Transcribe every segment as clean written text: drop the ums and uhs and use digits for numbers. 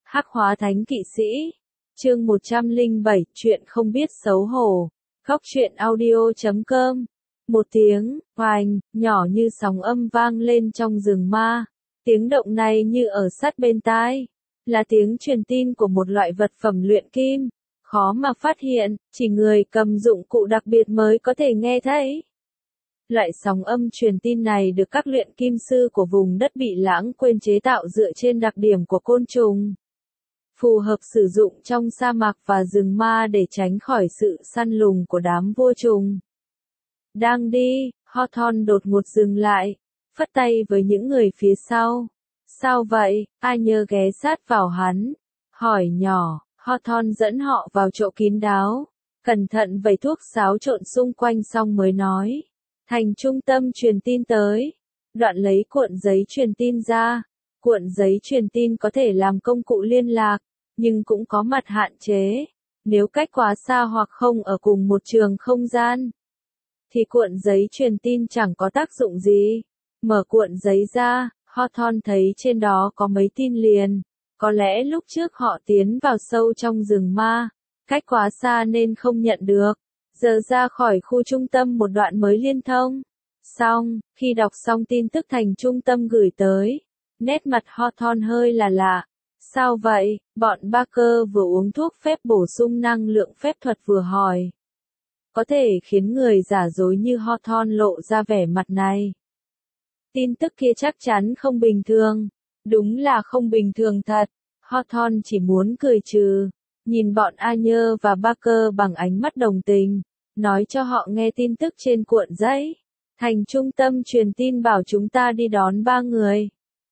Hắc hóa thánh kỵ sĩ. Chương 107, chuyện không biết xấu hổ. Góc truyện audio.com. Một tiếng, oanh, nhỏ như sóng âm vang lên trong rừng ma. Tiếng động này như ở sát bên tai. Là tiếng truyền tin của một loại vật phẩm luyện kim. Khó mà phát hiện, chỉ người cầm dụng cụ đặc biệt mới có thể nghe thấy. Loại sóng âm truyền tin này được các luyện kim sư của vùng đất bị lãng quên chế tạo dựa trên đặc điểm của côn trùng. Phù hợp sử dụng trong sa mạc và rừng ma để tránh khỏi sự săn lùng của đám vua trùng. Đang đi, Hawthorne đột ngột dừng lại, phất tay với những người phía sau. Sao vậy? Ai nhớ ghé sát vào hắn, hỏi nhỏ. Hawthorne dẫn họ vào chỗ kín đáo, cẩn thận vẩy thuốc xáo trộn xung quanh xong mới nói. Thành trung tâm truyền tin tới. Đoạn lấy cuộn giấy truyền tin ra. Cuộn giấy truyền tin có thể làm công cụ liên lạc, nhưng cũng có mặt hạn chế. Nếu cách quá xa hoặc không ở cùng một trường không gian, thì cuộn giấy truyền tin chẳng có tác dụng gì. Mở cuộn giấy ra, Hawthorne thấy trên đó có mấy tin liền. Có lẽ lúc trước họ tiến vào sâu trong rừng ma, cách quá xa nên không nhận được. Giờ ra khỏi khu trung tâm một đoạn mới liên thông. Xong, khi đọc xong tin tức thành trung tâm gửi tới, nét mặt Hawthorne hơi là lạ. Sao vậy? Bọn Barker vừa uống thuốc phép bổ sung năng lượng phép thuật vừa hỏi. Có thể khiến người giả dối như Hawthorne lộ ra vẻ mặt này. Tin tức kia chắc chắn không bình thường. Đúng là không bình thường thật. Hawthorne chỉ muốn cười trừ. Nhìn bọn Anyer và Barker bằng ánh mắt đồng tình. Nói cho họ nghe tin tức trên cuộn giấy. Thành trung tâm truyền tin bảo chúng ta đi đón 3 người.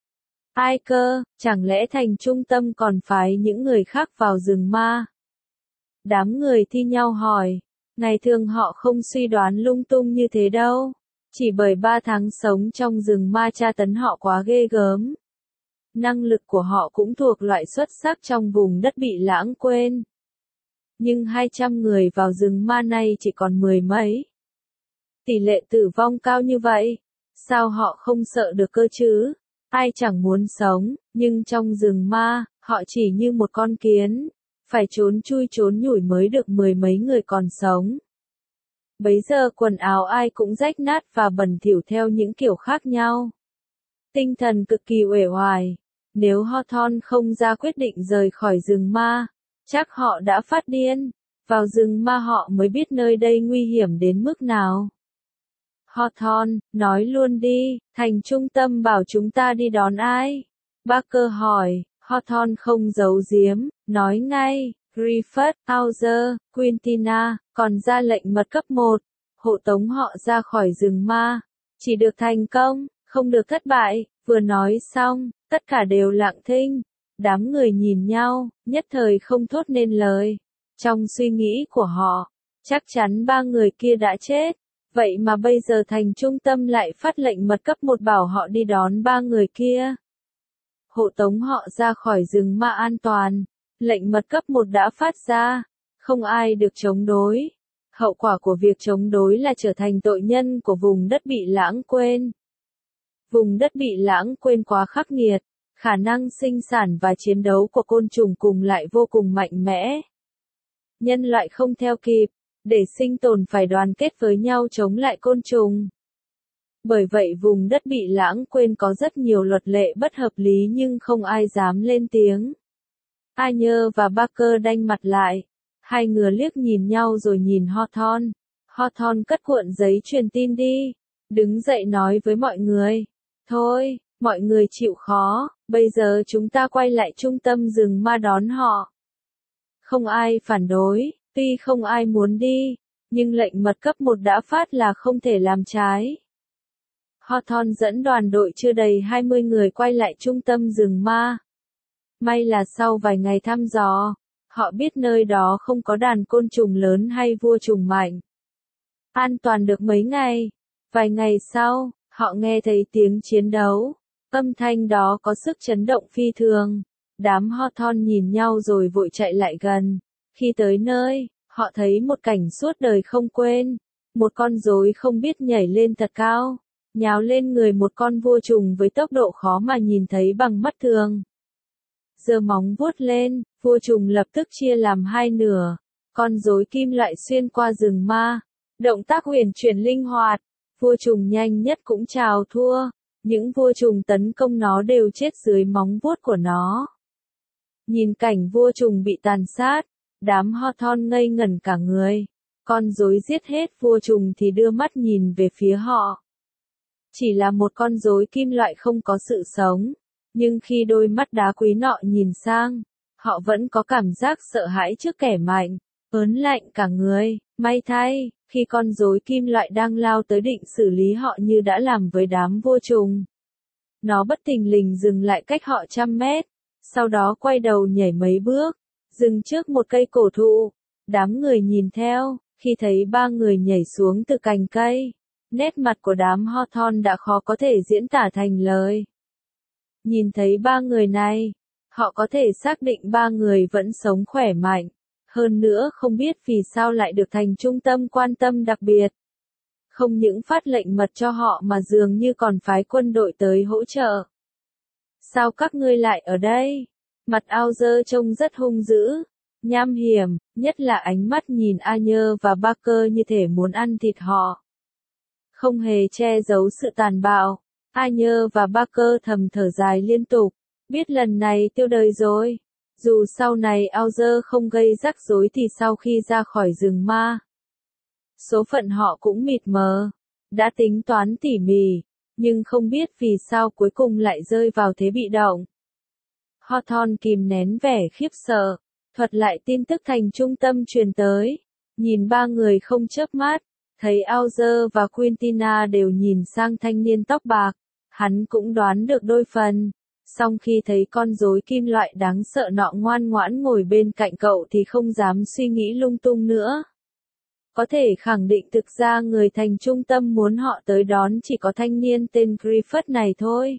Ai cơ, chẳng lẽ thành trung tâm còn phái những người khác vào rừng ma? Đám người thi nhau hỏi. Ngày thường họ không suy đoán lung tung như thế đâu. Chỉ bởi 3 tháng sống trong rừng ma tra tấn họ quá ghê gớm. Năng lực của họ cũng thuộc loại xuất sắc trong vùng đất bị lãng quên. Nhưng 200 người vào rừng ma này chỉ còn 10 mấy. Tỷ lệ tử vong cao như vậy. Sao họ không sợ được cơ chứ? Ai chẳng muốn sống, nhưng trong rừng ma, họ chỉ như một con kiến. Phải trốn chui trốn nhủi mới được 10 mấy người còn sống. Bấy giờ quần áo ai cũng rách nát và bẩn thỉu theo những kiểu khác nhau. Tinh thần cực kỳ uể oải. Nếu Hawthorne không ra quyết định rời khỏi rừng ma, chắc họ đã phát điên. Vào rừng ma họ mới biết nơi đây nguy hiểm đến mức nào. Hawthorne, nói luôn đi, thành trung tâm bảo chúng ta đi đón ai? Barker hỏi. Hawthorne không giấu giếm, nói ngay. Griffith, Hauser, Quintina, còn ra lệnh mật cấp 1, hộ tống họ ra khỏi rừng ma. Chỉ được thành công, không được thất bại. Vừa nói xong, tất cả đều lặng thinh. Đám người nhìn nhau, nhất thời không thốt nên lời. Trong suy nghĩ của họ, chắc chắn 3 người kia đã chết. Vậy mà bây giờ thành trung tâm lại phát lệnh mật cấp 1 bảo họ đi đón 3 người kia. Hộ tống họ ra khỏi rừng ma an toàn. Lệnh mật cấp 1 đã phát ra. Không ai được chống đối. Hậu quả của việc chống đối là trở thành tội nhân của vùng đất bị lãng quên. Vùng đất bị lãng quên quá khắc nghiệt. Khả năng sinh sản và chiến đấu của côn trùng cùng lại vô cùng mạnh mẽ. Nhân loại không theo kịp. Để sinh tồn phải đoàn kết với nhau chống lại côn trùng. Bởi vậy vùng đất bị lãng quên có rất nhiều luật lệ bất hợp lý nhưng không ai dám lên tiếng. Anyer và Barker đanh mặt lại. Hai người liếc nhìn nhau rồi nhìn Hawthorne. Hawthorne cất cuộn giấy truyền tin đi. Đứng dậy nói với mọi người. Thôi, mọi người chịu khó, bây giờ chúng ta quay lại trung tâm rừng ma đón họ. Không ai phản đối. Tuy không ai muốn đi, nhưng lệnh mật cấp 1 đã phát là không thể làm trái. Hawthorne dẫn đoàn đội chưa đầy 20 người quay lại trung tâm rừng ma. May là sau vài ngày thăm dò, họ biết nơi đó không có đàn côn trùng lớn hay vua trùng mạnh. An toàn được mấy ngày. Vài ngày sau, họ nghe thấy tiếng chiến đấu. Âm thanh đó có sức chấn động phi thường. Đám Hawthorne nhìn nhau rồi vội chạy lại gần. Khi tới nơi, họ thấy một cảnh suốt đời không quên. Một con rối không biết nhảy lên thật cao, nhào lên người một con vua trùng với tốc độ khó mà nhìn thấy bằng mắt thường. giơ móng vuốt lên, vua trùng lập tức chia làm hai nửa. Con rối kim loại xuyên qua rừng ma. Động tác huyền chuyển linh hoạt. Vua trùng nhanh nhất cũng chào thua. Những vua trùng tấn công nó đều chết dưới móng vuốt của nó. Nhìn cảnh vua trùng bị tàn sát, đám Hawthorne ngây ngẩn cả người. Con rối giết hết vua trùng thì đưa mắt nhìn về phía họ. Chỉ là một con rối kim loại không có sự sống. Nhưng khi đôi mắt đá quý nọ nhìn sang, họ vẫn có cảm giác sợ hãi trước kẻ mạnh, ớn lạnh cả người. May thay, khi con rối kim loại đang lao tới định xử lý họ như đã làm với đám vua trùng. Nó bất thình lình dừng lại cách họ 100 mét, sau đó quay đầu nhảy mấy bước, dừng trước một cây cổ thụ. Đám người nhìn theo, khi thấy ba người nhảy xuống từ cành cây, nét mặt của đám Hawthorne đã khó có thể diễn tả thành lời. Nhìn thấy ba người này, họ có thể xác định ba người vẫn sống khỏe mạnh, hơn nữa không biết vì sao lại được thành trung tâm quan tâm đặc biệt. Không những phát lệnh mật cho họ mà dường như còn phái quân đội tới hỗ trợ. Sao các ngươi lại ở đây? Mặt Auger trông rất hung dữ, nham hiểm, nhất là ánh mắt nhìn Ayer và Barker như thể muốn ăn thịt họ. Không hề che giấu sự tàn bạo, Ayer và Barker thầm thở dài liên tục, biết lần này tiêu đời rồi. Dù sau này Auger không gây rắc rối thì sau khi ra khỏi rừng ma, số phận họ cũng mịt mờ, đã tính toán tỉ mỉ, nhưng không biết vì sao cuối cùng lại rơi vào thế bị động. Hawthorne kìm nén vẻ khiếp sợ, thuật lại tin tức thành trung tâm truyền tới, nhìn ba người không chớp mắt, thấy Auger và Quintina đều nhìn sang thanh niên tóc bạc, hắn cũng đoán được đôi phần. Song khi thấy con rối kim loại đáng sợ nọ ngoan ngoãn ngồi bên cạnh cậu thì không dám suy nghĩ lung tung nữa. Có thể khẳng định thực ra người thành trung tâm muốn họ tới đón chỉ có thanh niên tên Griffith này thôi.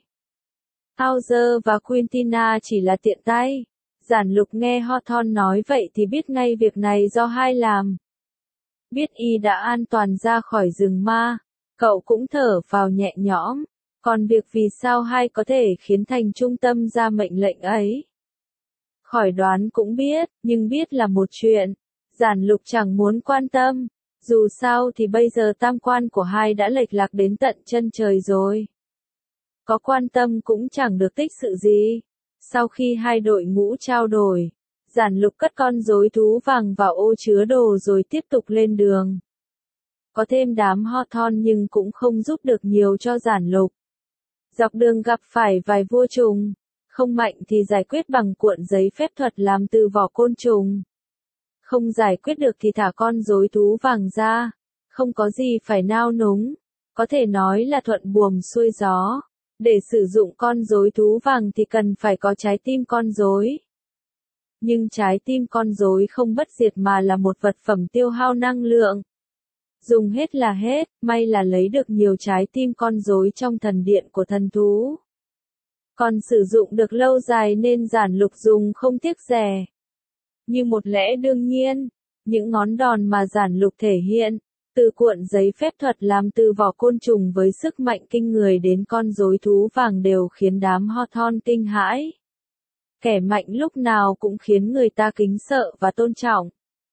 Auger và Quintina chỉ là tiện tay. Giản Lục nghe Hawthorne nói vậy thì biết ngay việc này do hai làm. Biết y đã an toàn ra khỏi rừng ma, cậu cũng thở phào nhẹ nhõm. Còn việc vì sao hai có thể khiến thành trung tâm ra mệnh lệnh ấy, khỏi đoán cũng biết, nhưng biết là một chuyện. Giản Lục chẳng muốn quan tâm. Dù sao thì bây giờ tam quan của hai đã lệch lạc đến tận chân trời rồi. Có quan tâm cũng chẳng được tích sự gì. Sau khi hai đội ngũ trao đổi, Giản Lục cất con rối thú vàng vào ô chứa đồ rồi tiếp tục lên đường. Có thêm đám Hawthorne nhưng cũng không giúp được nhiều cho Giản Lục. Dọc đường gặp phải vài vua trùng, không mạnh thì giải quyết bằng cuộn giấy phép thuật làm từ vỏ côn trùng. Không giải quyết được thì thả con rối thú vàng ra, không có gì phải nao núng, có thể nói là thuận buồm xuôi gió. Để sử dụng con rối thú vàng thì cần phải có trái tim con rối. Nhưng trái tim con rối không bất diệt mà là một vật phẩm tiêu hao năng lượng. Dùng hết là hết, may là lấy được nhiều trái tim con rối trong thần điện của thần thú. Còn sử dụng được lâu dài nên Giản Lục dùng không tiếc rẻ. Như một lẽ đương nhiên, những ngón đòn mà Giản Lục thể hiện, từ cuộn giấy phép thuật làm từ vỏ côn trùng với sức mạnh kinh người đến con rối thú vàng đều khiến đám Hawthorne kinh hãi. Kẻ mạnh lúc nào cũng khiến người ta kính sợ và tôn trọng.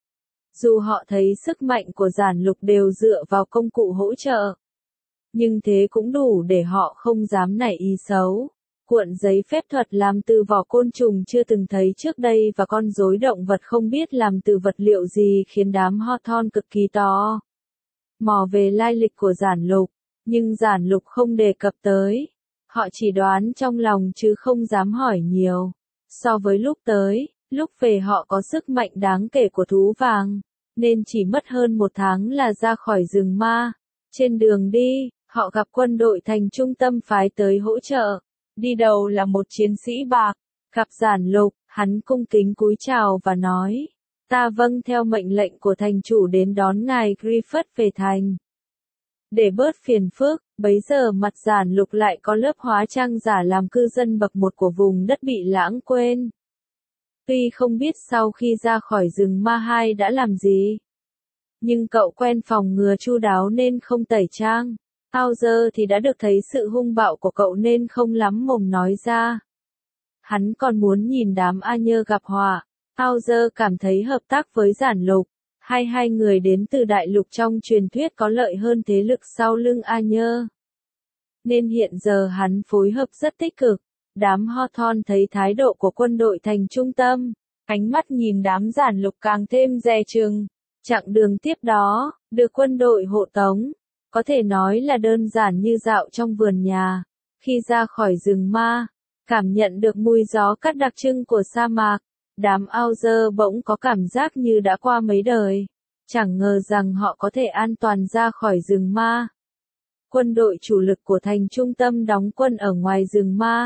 Dù họ thấy sức mạnh của Giản Lục đều dựa vào công cụ hỗ trợ, nhưng thế cũng đủ để họ không dám nảy ý xấu. Cuộn giấy phép thuật làm từ vỏ côn trùng chưa từng thấy trước đây và con rối động vật không biết làm từ vật liệu gì khiến đám Hawthorne cực kỳ tò mò về lai lịch của Giản Lục, nhưng Giản Lục không đề cập tới. Họ chỉ đoán trong lòng chứ không dám hỏi nhiều. So với lúc tới, lúc về họ có sức mạnh đáng kể của thú vàng, nên chỉ mất hơn 1 tháng là ra khỏi rừng ma. Trên đường đi, họ gặp quân đội thành trung tâm phái tới hỗ trợ. Đi đầu là một chiến sĩ bạc, gặp Giản Lục, hắn cung kính cúi chào và nói, ta vâng theo mệnh lệnh của thành chủ đến đón ngài Griffith về thành. Để bớt phiền phức, bấy giờ mặt Giản Lục lại có lớp hóa trang giả làm cư dân bậc 1 của vùng đất bị lãng quên. Tuy không biết sau khi ra khỏi rừng ma hai đã làm gì, nhưng cậu quen phòng ngừa chu đáo nên không tẩy trang. Auger thì đã được thấy sự hung bạo của cậu nên không lắm mồm nói ra. Hắn còn muốn nhìn đám A Nhơ gặp họa. Hauser cảm thấy hợp tác với Giản Lục. Hai người đến từ đại lục trong truyền thuyết có lợi hơn thế lực sau lưng A Nhơ. Nên hiện giờ hắn phối hợp rất tích cực. Đám Hawthorne thấy thái độ của quân đội thành trung tâm. Ánh mắt nhìn đám Giản Lục càng thêm dè chừng. Chặng đường tiếp đó, được quân đội hộ tống. Có thể nói là đơn giản như dạo trong vườn nhà. Khi ra khỏi rừng ma, cảm nhận được mùi gió cắt đặc trưng của sa mạc. Đám Hauser bỗng có cảm giác như đã qua mấy đời. Chẳng ngờ rằng họ có thể an toàn ra khỏi rừng ma. Quân đội chủ lực của thành trung tâm đóng quân ở ngoài rừng ma.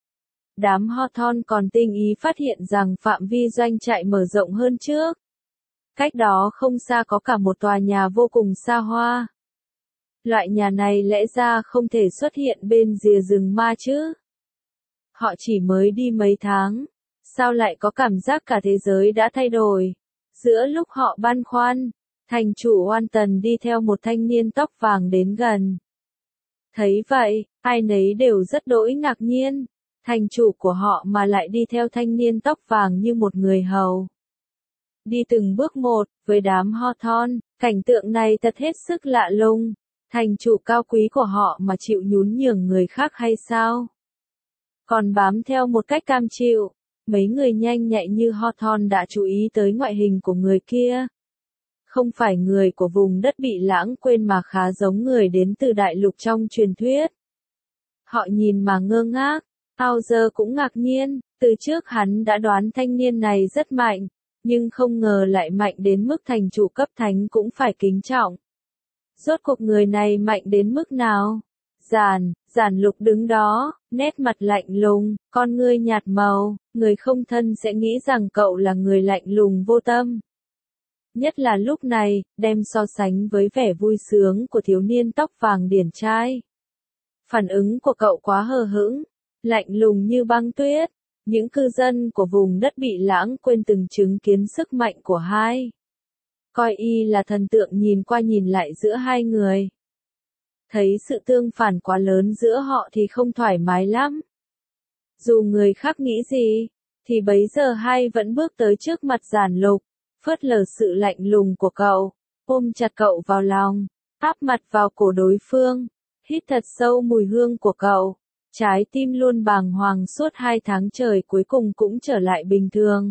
Đám Hawthorne còn tinh ý phát hiện rằng phạm vi doanh trại mở rộng hơn trước. Cách đó không xa có cả một tòa nhà vô cùng xa hoa. Loại nhà này lẽ ra không thể xuất hiện bên rìa rừng ma chứ. Họ chỉ mới đi mấy tháng. Sao lại có cảm giác cả thế giới đã thay đổi? Giữa lúc họ băn khoăn, thành chủ Walton đi theo một thanh niên tóc vàng đến gần. Thấy vậy, ai nấy đều rất đỗi ngạc nhiên. Thành chủ của họ mà lại đi theo thanh niên tóc vàng như một người hầu. Đi từng bước một, với đám Hawthorne, cảnh tượng này thật hết sức lạ lùng. Thành chủ cao quý của họ mà chịu nhún nhường người khác hay sao? Còn bám theo một cách cam chịu. Mấy người nhanh nhạy như Hawthorne đã chú ý tới ngoại hình của người kia. Không phải người của vùng đất bị lãng quên mà khá giống người đến từ đại lục trong truyền thuyết. Họ nhìn mà ngơ ngác. Hauser cũng ngạc nhiên, từ trước hắn đã đoán thanh niên này rất mạnh, nhưng không ngờ lại mạnh đến mức thành chủ cấp thánh cũng phải kính trọng. Rốt cuộc người này mạnh đến mức nào? Giản Lục đứng đó, nét mặt lạnh lùng, con ngươi nhạt màu, người không thân sẽ nghĩ rằng cậu là người lạnh lùng vô tâm. Nhất là lúc này, đem so sánh với vẻ vui sướng của thiếu niên tóc vàng điển trai. Phản ứng của cậu quá hờ hững, lạnh lùng như băng tuyết. Những cư dân của vùng đất bị lãng quên từng chứng kiến sức mạnh của hai. Coi y là thần tượng nhìn qua nhìn lại giữa hai người. Thấy sự tương phản quá lớn giữa họ thì không thoải mái lắm. Dù người khác nghĩ gì, thì bấy giờ hai vẫn bước tới trước mặt Giản Lục, phớt lờ sự lạnh lùng của cậu, ôm chặt cậu vào lòng, áp mặt vào cổ đối phương, hít thật sâu mùi hương của cậu. Trái tim luôn bàng hoàng suốt 2 tháng trời cuối cùng cũng trở lại bình thường.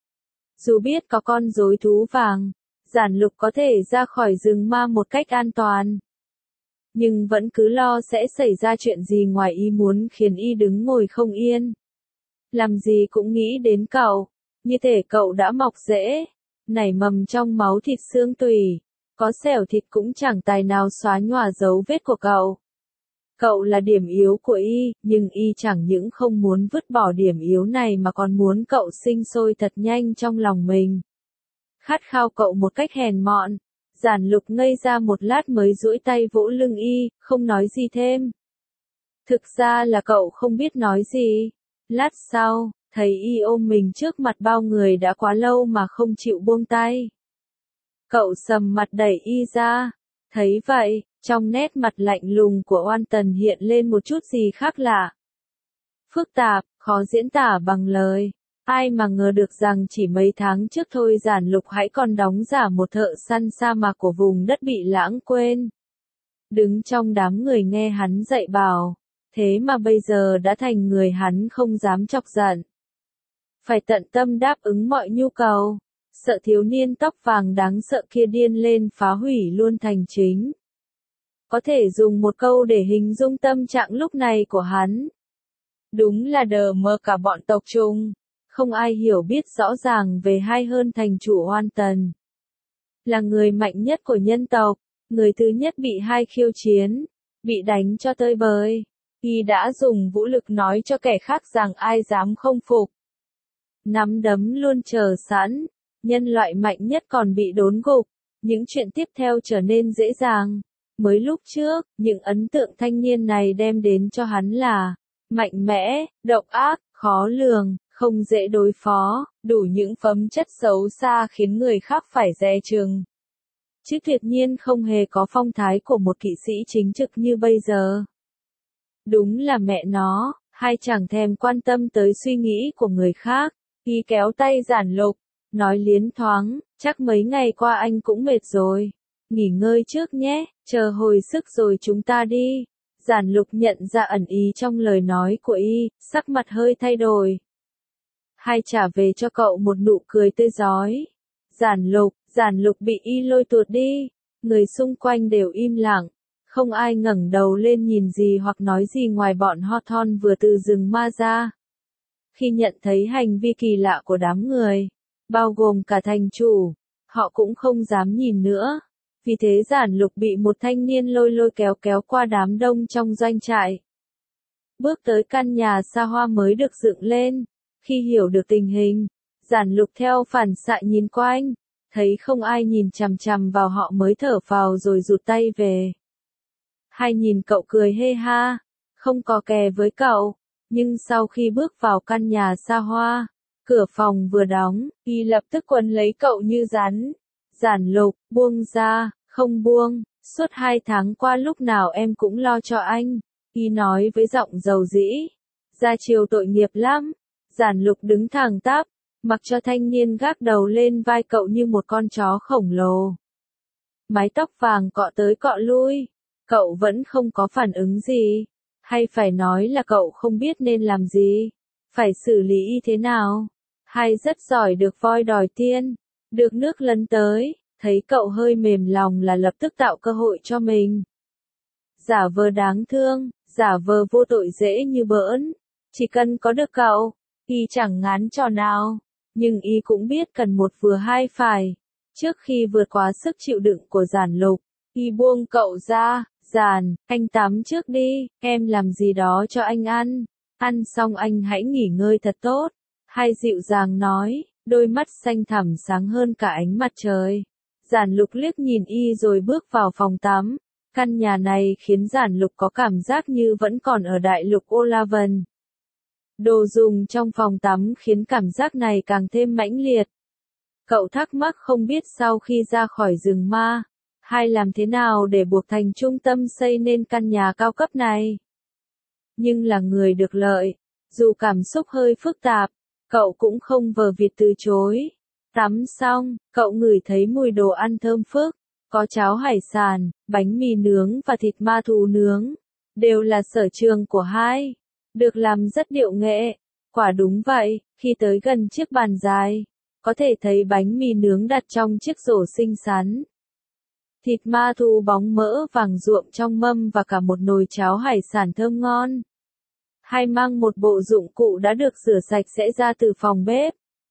Dù biết có con rối thú vàng, Giản Lục có thể ra khỏi rừng ma một cách an toàn. Nhưng vẫn cứ lo sẽ xảy ra chuyện gì ngoài ý muốn khiến y đứng ngồi không yên. Làm gì cũng nghĩ đến cậu, như thể cậu đã mọc rễ, nảy mầm trong máu thịt xương tủy, có xẻo thịt cũng chẳng tài nào xóa nhòa dấu vết của cậu. Cậu là điểm yếu của y, nhưng y chẳng những không muốn vứt bỏ điểm yếu này mà còn muốn cậu sinh sôi thật nhanh trong lòng mình. Khát khao cậu một cách hèn mọn. Giản Lục ngây ra một lát mới duỗi tay vỗ lưng y, không nói gì thêm. Thực ra là cậu không biết nói gì. Lát sau, thấy y ôm mình trước mặt bao người đã quá lâu mà không chịu buông tay. Cậu sầm mặt đẩy y ra. Thấy vậy, trong nét mặt lạnh lùng của Walton hiện lên một chút gì khác lạ. Phức tạp, khó diễn tả bằng lời. Ai mà ngờ được rằng chỉ mấy tháng trước thôi Giản Lục hãy còn đóng giả một thợ săn sa mạc của vùng đất bị lãng quên. Đứng trong đám người nghe hắn dạy bảo, thế mà bây giờ đã thành người hắn không dám chọc giận. Phải tận tâm đáp ứng mọi nhu cầu, sợ thiếu niên tóc vàng đáng sợ kia điên lên phá hủy luôn thành chính. Có thể dùng một câu để hình dung tâm trạng lúc này của hắn. Đúng là đờ mơ cả bọn tộc trung. Không ai hiểu biết rõ ràng về hai hơn thành chủ Walton. Là người mạnh nhất của nhân tộc, người thứ nhất bị hai khiêu chiến, bị đánh cho tơi bời. Y đã dùng vũ lực nói cho kẻ khác rằng ai dám không phục. Nắm đấm luôn chờ sẵn, nhân loại mạnh nhất còn bị đốn gục. Những chuyện tiếp theo trở nên dễ dàng. Mới lúc trước, những ấn tượng thanh niên này đem đến cho hắn là mạnh mẽ, độc ác, khó lường, không dễ đối phó, đủ những phẩm chất xấu xa khiến người khác phải dè chừng. Chứ tuyệt nhiên không hề có phong thái của một kỵ sĩ chính trực như bây giờ. Đúng là mẹ nó, Hai chẳng thèm quan tâm tới suy nghĩ của người khác. Y kéo tay Giản Lục, nói liến thoáng, chắc mấy ngày qua anh cũng mệt rồi. Nghỉ ngơi trước nhé, chờ hồi sức rồi chúng ta đi. Giản Lục nhận ra ẩn ý trong lời nói của Y, sắc mặt hơi thay đổi. Hai trả về cho cậu một nụ cười tươi rói. Giản Lục bị Y lôi tuột đi. Người xung quanh đều im lặng. Không ai ngẩng đầu lên nhìn gì hoặc nói gì ngoài bọn Hawthorne vừa từ rừng ma ra. Khi nhận thấy hành vi kỳ lạ của đám người, bao gồm cả thành chủ, họ cũng không dám nhìn nữa. Vì thế Giản Lục bị một thanh niên lôi kéo qua đám đông trong doanh trại. Bước tới căn nhà xa hoa mới được dựng lên. Khi hiểu được tình hình, Giản Lục theo phản xạ nhìn quanh, thấy không ai nhìn chằm chằm vào họ mới thở phào rồi rụt tay về. Hai nhìn cậu cười hê ha, không có kè với cậu, nhưng sau khi bước vào căn nhà xa hoa, cửa phòng vừa đóng, Y lập tức quấn lấy cậu như rắn. Giản Lục, buông ra, không buông, suốt 2 tháng qua lúc nào em cũng lo cho anh, Y nói với giọng dầu dĩ. Ra chiều tội nghiệp lắm. Giản Lục đứng thẳng tắp, mặc cho thanh niên gác đầu lên vai cậu như một con chó khổng lồ. Mái tóc vàng cọ tới cọ lui, cậu vẫn không có phản ứng gì. Hay phải nói là cậu không biết nên làm gì, phải xử lý Y thế nào. Hay rất giỏi được voi đòi tiên, được nước lấn tới, thấy cậu hơi mềm lòng là lập tức tạo cơ hội cho mình. Giả vờ đáng thương, giả vờ vô tội dễ như bỡn, chỉ cần có được cậu, Y chẳng ngán trò nào, nhưng Y cũng biết cần một vừa hai phải. Trước khi vượt quá sức chịu đựng của Giản Lục, Y buông cậu ra. Anh tắm trước đi, em làm gì đó cho anh ăn. Ăn xong anh hãy nghỉ ngơi thật tốt. Hai dịu dàng nói, đôi mắt xanh thẳm sáng hơn cả ánh mặt trời. Giản Lục liếc nhìn Y rồi bước vào phòng tắm. Căn nhà này khiến Giản Lục có cảm giác như vẫn còn ở đại lục Olavan. Đồ dùng trong phòng tắm khiến cảm giác này càng thêm mãnh liệt. Cậu thắc mắc không biết sau khi ra khỏi rừng ma, Hai làm thế nào để buộc thành trung tâm xây nên căn nhà cao cấp này. Nhưng là người được lợi, dù cảm xúc hơi phức tạp, cậu cũng không vờ vịt từ chối. Tắm xong, cậu ngửi thấy mùi đồ ăn thơm phức, có cháo hải sản, bánh mì nướng và thịt ma thú nướng, đều là sở trường của Hai, được làm rất điệu nghệ. Quả đúng vậy, khi tới gần chiếc bàn dài, có thể thấy bánh mì nướng đặt trong chiếc rổ xinh xắn. Thịt ma thú bóng mỡ vàng ruộm trong mâm và cả một nồi cháo hải sản thơm ngon. Hai mang một bộ dụng cụ đã được rửa sạch sẽ ra từ phòng bếp.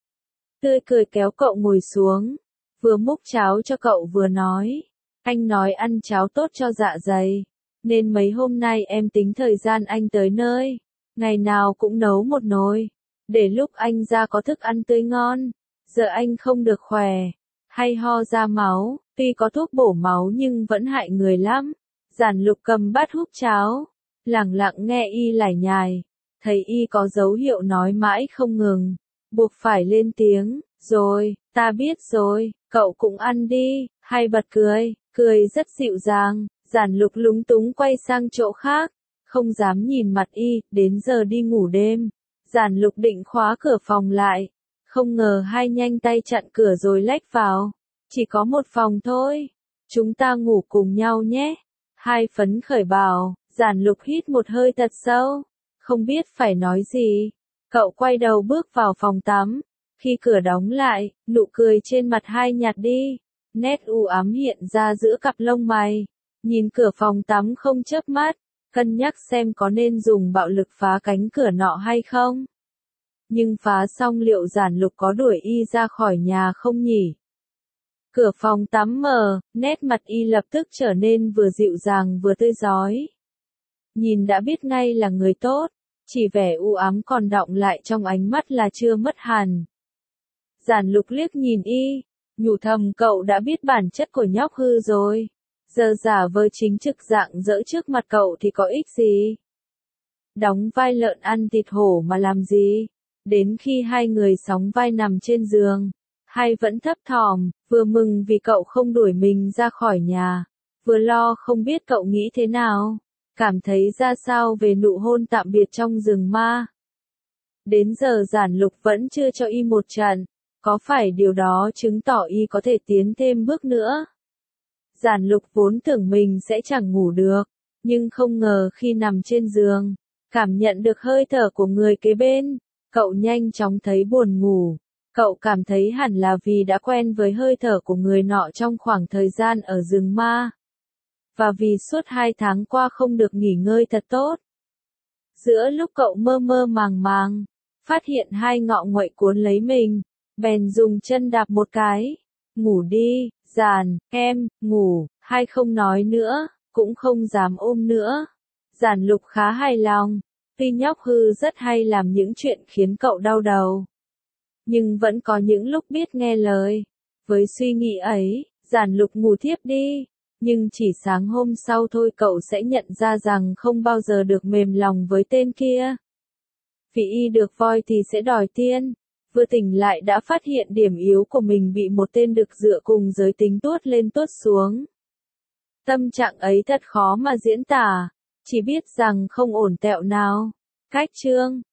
Tươi cười kéo cậu ngồi xuống, vừa múc cháo cho cậu vừa nói. Anh nói ăn cháo tốt cho dạ dày, nên mấy hôm nay em tính thời gian anh tới nơi, ngày nào cũng nấu một nồi, để lúc anh ra có thức ăn tươi ngon. Giờ anh không được khỏe, hay ho ra máu, tuy có thuốc bổ máu nhưng vẫn hại người lắm. Giản Lục cầm bát húp cháo, lẳng lặng nghe Y lải nhải, thấy Y có dấu hiệu nói mãi không ngừng, buộc phải lên tiếng, rồi, ta biết rồi, cậu cũng ăn đi. Hay bật cười rất dịu dàng. Giản Lục lúng túng quay sang chỗ khác, không dám nhìn mặt Y. Đến giờ đi ngủ đêm, Giản Lục định khóa cửa phòng lại, không ngờ Hai nhanh tay chặn cửa rồi lách vào. Chỉ có một phòng thôi, chúng ta ngủ cùng nhau nhé. Hai phấn khởi bảo. Giản Lục hít một hơi thật sâu, không biết phải nói gì. Cậu quay đầu bước vào phòng tắm. Khi cửa đóng lại, nụ cười trên mặt Hai nhạt đi, nét u ám hiện ra giữa cặp lông mày. Nhìn cửa phòng tắm không chớp mắt, cân nhắc xem có nên dùng bạo lực phá cánh cửa nọ hay không. Nhưng phá xong liệu Giản Lục có đuổi Y ra khỏi nhà không nhỉ? Cửa phòng tắm mở, nét mặt Y lập tức trở nên vừa dịu dàng vừa tươi rói. Nhìn đã biết ngay là người tốt, chỉ vẻ u ám còn đọng lại trong ánh mắt là chưa mất hẳn. Giản Lục liếc nhìn Y, nhủ thầm cậu đã biết bản chất của nhóc hư rồi. Giờ giả vờ chính trực dạng dỡ trước mặt cậu thì có ích gì? Đóng vai lợn ăn thịt hổ mà làm gì? Đến khi hai người sóng vai nằm trên giường, Hai vẫn thấp thỏm, vừa mừng vì cậu không đuổi mình ra khỏi nhà, vừa lo không biết cậu nghĩ thế nào. cảm thấy ra sao về nụ hôn tạm biệt trong rừng ma. Đến giờ Giản Lục vẫn chưa cho y một trận, có phải điều đó chứng tỏ y có thể tiến thêm bước nữa? Giản Lục vốn tưởng mình sẽ chẳng ngủ được, nhưng không ngờ khi nằm trên giường, cảm nhận được hơi thở của người kế bên, cậu nhanh chóng thấy buồn ngủ. Cậu cảm thấy hẳn là vì đã quen với hơi thở của người nọ trong khoảng thời gian ở rừng ma. Và vì suốt 2 tháng qua không được nghỉ ngơi thật tốt. Giữa lúc cậu mơ mơ màng màng, phát hiện hai ngọ nguậy cuốn lấy mình, bèn dùng chân đạp một cái. Ngủ đi, Giản, em, ngủ, hai không nói nữa, cũng không dám ôm nữa. Giản Lục khá hài lòng, tuy nhóc Hư rất hay làm những chuyện khiến cậu đau đầu. Nhưng vẫn có những lúc biết nghe lời. Với suy nghĩ ấy, Giản Lục ngủ thiếp đi. Nhưng chỉ sáng hôm sau thôi cậu sẽ nhận ra rằng không bao giờ được mềm lòng với tên kia. Vì y được voi thì sẽ đòi tiên. Vừa tỉnh lại đã phát hiện điểm yếu của mình bị một tên đực dựa cùng giới tính tuốt lên tuốt xuống. Tâm trạng ấy thật khó mà diễn tả, chỉ biết rằng không ổn tẹo nào. Cách chương